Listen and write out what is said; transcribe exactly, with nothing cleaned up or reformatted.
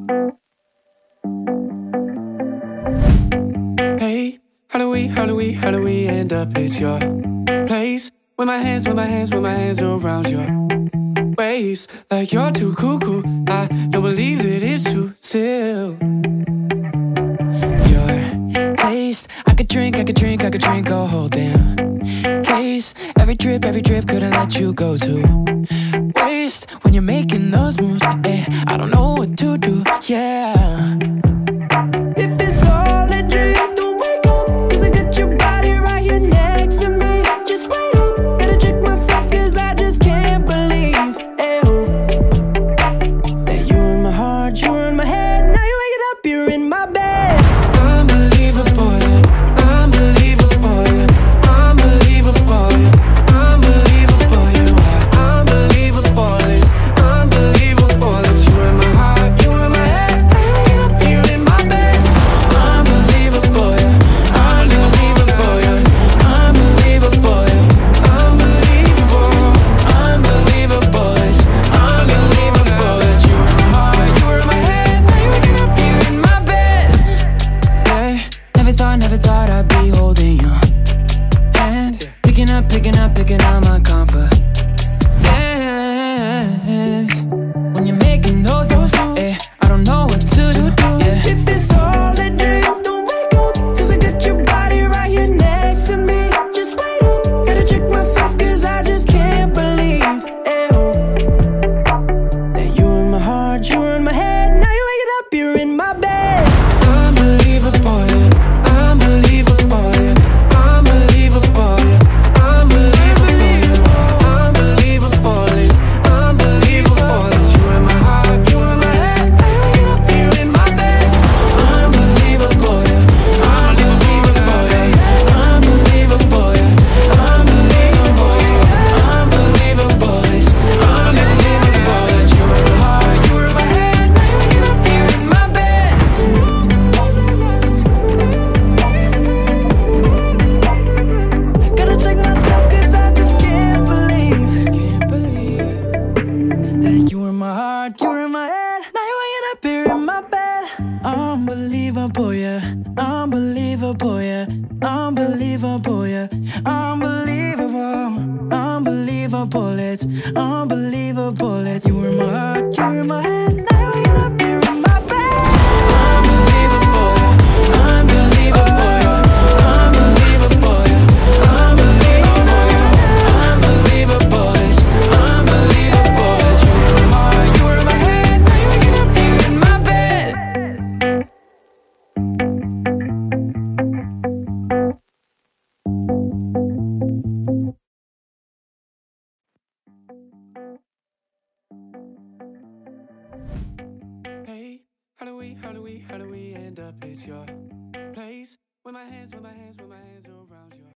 Hey, how do we, how do we, how do we end up at your place? With my hands, with my hands, with my hands around your waist. Like you're too cuckoo, I don't believe that it's true still. Your taste, I could drink, I could drink, I could drink a whole damn case. Every trip, every trip couldn't let you go to waste. When you're making those moves, eh, I don't know what to do, yeah. If it's all a dream, don't wake up, cause I got your body right here next to me. Just wait up, gotta check myself, cause I just can't believe, ew, that you're in my heart, you're in my head. Now you're waking up, you're in my bed. Unbelievable, yeah, unbelievable, yeah, unbelievable, yeah, unbelievable, you are unbelievable, it's unbelievable that you're in my heart, you're in my head. Now you're waking up, you're in my bed. Unbelievable, yeah, unbelievable, yeah, unbelievable, yeah, unbelievable, unbelievable, it's unbelievable that you're in my heart, you're in my head. Now you're waking up, you're in my bed. Yeah, never thought, never thought I'd be holding your hand, picking up, picking up, picking up my confidence. When you're making those, those moves, eh, I don't know what to do, yeah. If it's all a dream, don't wake up, cause I got your body right here next to me. Just wait up, gotta check myself, cause I just can't believe, ew, that you're in my heart, you're in my head. Now you're waking up, you're in my bed. Unbelievable, yeah, unbelievable, yeah, unbelievable, yeah, unbelievable, unbelievable, it's unbelievable that you're in my heart, you're in my head. Now you're waking up, you're in my bed. Unbelievable, yeah, unbelievable, yeah, unbelievable, yeah, unbelievable, yeah, unbelievable, it's unbelievable that you're in my heart, you're in my head. Now you're waking up, you're in my bed. Gotta check myself, cause I just can't believe, can't believe that you in my heart, you're in my head. Now you're waking up here in my bed. Unbelievable, yeah, unbelievable, yeah, unbelievable, yeah, unbelievable, unbelievable, it's unbelievable, it's you in my heart, you're in my head. Now you're waking up here in my bed. Unbelievable, yeah, unbelievable, yeah, unbelievable, yeah, unbelievable, yeah, unbelievable, it's unbelievable that you're in my heart, you're in my head. Now you're waking up here in my bed. Hey, how do we, how do we, how do we end up at your place? With my hands, with my hands, with my hands around your